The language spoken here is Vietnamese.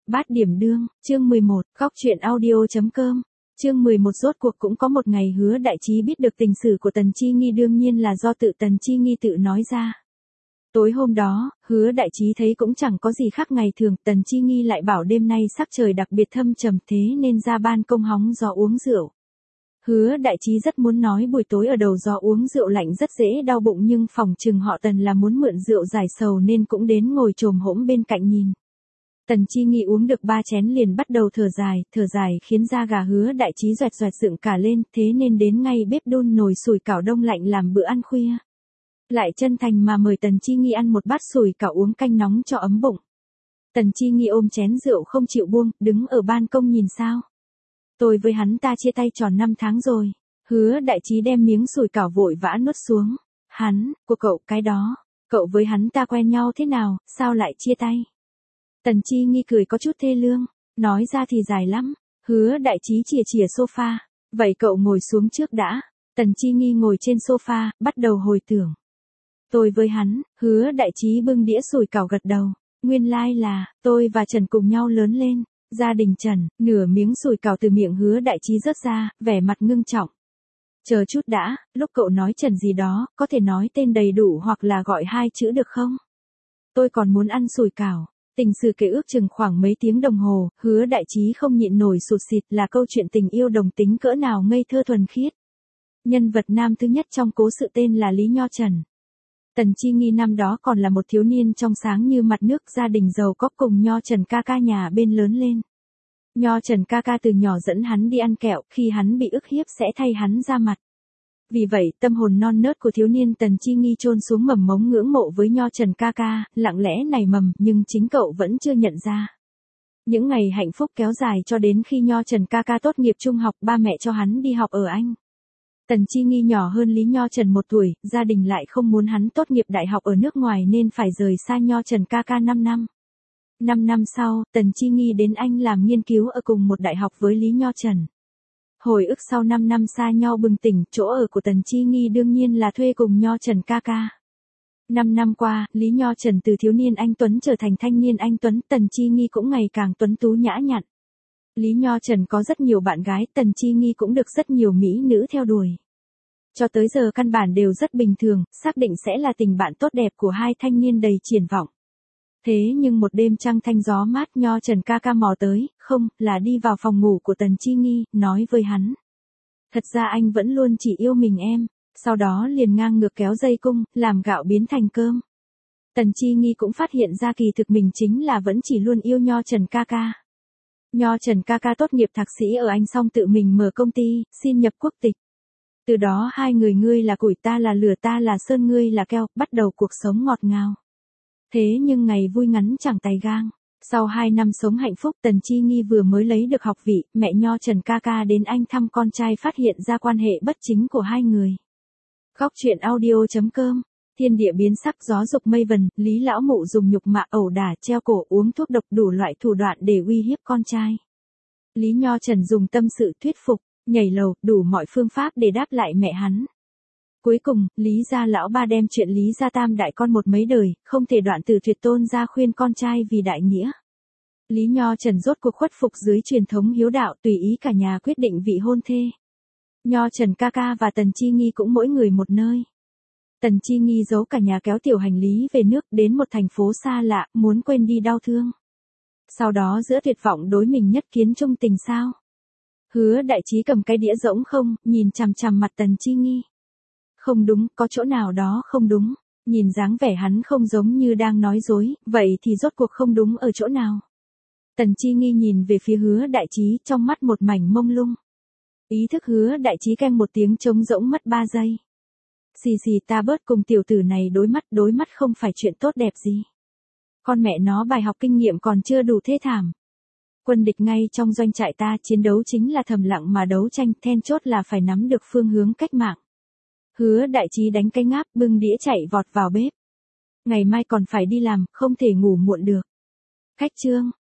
Bát điểm đương, chương 11, góc truyện audio.com. Chương 11 rốt cuộc cũng có một ngày Hứa Đại Trí biết được tình sử của Tần Chi Nghi, đương nhiên là do Tần Chi Nghi tự nói ra. Tối hôm đó, Hứa Đại Trí thấy cũng chẳng có gì khác ngày thường, Tần Chi Nghi lại bảo đêm nay sắc trời đặc biệt thâm trầm thế nên ra ban công hóng gió uống rượu. Hứa Đại Trí rất muốn nói buổi tối ở đầu gió uống rượu lạnh rất dễ đau bụng, nhưng phòng trừng họ Tần là muốn mượn rượu giải sầu nên cũng đến ngồi chồm hổm bên cạnh nhìn. Tần Chi Nghi uống được 3 chén liền bắt đầu thở dài khiến da gà Hứa Đại Trí doẹt dựng cả lên, thế nên đến ngay bếp đun nồi sủi cảo đông lạnh làm bữa ăn khuya. Lại chân thành mà mời Tần Chi Nghi ăn một bát sủi cảo uống canh nóng cho ấm bụng. Tần Chi Nghi ôm chén rượu không chịu buông, đứng ở ban công nhìn sao. Tôi với hắn ta chia tay tròn 5 tháng rồi. Hứa Đại Trí đem miếng sủi cảo vội vã nuốt xuống. Của cậu cái đó, cậu với hắn ta quen nhau thế nào, sao lại chia tay? Tần Chi Nghi cười có chút thê lương, nói ra thì dài lắm. Hứa Đại Trí chìa sofa, vậy cậu ngồi xuống trước đã. Tần Chi Nghi ngồi trên sofa, bắt đầu hồi tưởng. Tôi với hắn, Hứa Đại Trí bưng đĩa sủi cảo gật đầu. Nguyên lai là, tôi và Trần cùng nhau lớn lên. Gia đình Trần, nửa miếng sủi cảo từ miệng Hứa Đại Trí rớt ra, vẻ mặt ngưng trọng. Chờ chút đã, lúc cậu nói Trần gì đó, có thể nói tên đầy đủ hoặc là gọi 2 chữ được không? Tôi còn muốn ăn sủi cảo. Tình sự kể ước chừng khoảng mấy tiếng đồng hồ, Hứa Đại Trí không nhịn nổi sụt sịt, là câu chuyện tình yêu đồng tính cỡ nào ngây thơ thuần khiết. Nhân vật nam thứ nhất trong cố sự tên là Lý Nho Trần. Tần Chi Nghi năm đó còn là một thiếu niên trong sáng như mặt nước, gia đình giàu có, cùng Nho Trần ca ca nhà bên lớn lên. Nho Trần ca ca từ nhỏ dẫn hắn đi ăn kẹo, khi hắn bị ức hiếp sẽ thay hắn ra mặt. Vì vậy, tâm hồn non nớt của thiếu niên Tần Chi Nghi chôn xuống mầm mống ngưỡng mộ với Nho Trần ca ca, lặng lẽ nảy mầm, nhưng chính cậu vẫn chưa nhận ra. Những ngày hạnh phúc kéo dài cho đến khi Nho Trần ca ca tốt nghiệp trung học, ba mẹ cho hắn đi học ở Anh. Tần Chi Nghi nhỏ hơn Lý Nho Trần 1 tuổi, gia đình lại không muốn hắn tốt nghiệp đại học ở nước ngoài nên phải rời xa Nho Trần ca ca 5 năm. 5 năm sau, Tần Chi Nghi đến Anh làm nghiên cứu ở cùng một đại học với Lý Nho Trần. Hồi ức sau 5 năm xa nhau bừng tỉnh, chỗ ở của Tần Chi Nghi đương nhiên là thuê cùng Nho Trần ca ca. 5 năm qua, Lý Nho Trần từ thiếu niên anh tuấn trở thành thanh niên anh tuấn, Tần Chi Nghi cũng ngày càng tuấn tú nhã nhặn. Lý Nho Trần có rất nhiều bạn gái, Tần Chi Nghi cũng được rất nhiều mỹ nữ theo đuổi. Cho tới giờ căn bản đều rất bình thường, xác định sẽ là tình bạn tốt đẹp của hai thanh niên đầy triển vọng. Thế nhưng một đêm trăng thanh gió mát, Nho Trần ca ca mò tới, không, là đi vào phòng ngủ của Tần Chi Nghi, nói với hắn. Thật ra anh vẫn luôn chỉ yêu mình em, sau đó liền ngang ngược kéo dây cung, làm gạo biến thành cơm. Tần Chi Nghi cũng phát hiện ra kỳ thực mình chính là vẫn chỉ luôn yêu Nho Trần ca ca. Nho Trần ca ca tốt nghiệp thạc sĩ ở Anh xong tự mình mở công ty, xin nhập quốc tịch. Từ đó hai người, ngươi là củi ta là lửa, ta là sơn ngươi là keo, bắt đầu cuộc sống ngọt ngào. Thế nhưng ngày vui ngắn chẳng tày gang. Sau 2 năm sống hạnh phúc, Tần Chi Nghi vừa mới lấy được học vị, mẹ Nho Trần ca ca đến Anh thăm con trai phát hiện ra quan hệ bất chính của hai người. Góc truyện audio.com. Thiên địa biến sắc, gió dục mây vần, Lý lão mụ dùng nhục mạ, ẩu đả, treo cổ, uống thuốc độc, đủ loại thủ đoạn để uy hiếp con trai. Lý Nho Trần dùng tâm sự thuyết phục, nhảy lầu, đủ mọi phương pháp để đáp lại mẹ hắn. Cuối cùng, Lý gia lão ba đem chuyện Lý gia tam đại con một mấy đời, không thể đoạn từ tuyệt tôn ra khuyên con trai vì đại nghĩa. Lý Nho Trần rốt cuộc khuất phục dưới truyền thống hiếu đạo, tùy ý cả nhà quyết định vị hôn thê. Nho Trần ca ca và Tần Chi Nghi cũng mỗi người một nơi. Tần Chi Nghi giấu cả nhà kéo tiểu hành lý về nước, đến một thành phố xa lạ, muốn quên đi đau thương. Sau đó giữa tuyệt vọng đối mình nhất kiến chung tình sao? Hứa Đại Trí cầm cái đĩa rỗng không, nhìn chằm chằm mặt Tần Chi Nghi. Không đúng, có chỗ nào đó không đúng. Nhìn dáng vẻ hắn không giống như đang nói dối, vậy thì rốt cuộc không đúng ở chỗ nào? Tần Chi Nghi nhìn về phía Hứa Đại Trí, trong mắt một mảnh mông lung. Ý thức Hứa Đại Trí keng một tiếng trống rỗng mất 3 giây. Xì ta bớt cùng tiểu tử này đối mắt không phải chuyện tốt đẹp gì. Con mẹ nó, bài học kinh nghiệm còn chưa đủ thê thảm. Quân địch ngay trong doanh trại ta, chiến đấu chính là thầm lặng mà đấu tranh, then chốt là phải nắm được phương hướng cách mạng. Hứa Đại Trí đánh cái ngáp, bưng đĩa chạy vọt vào bếp. Ngày mai còn phải đi làm, không thể ngủ muộn được. Khách trương,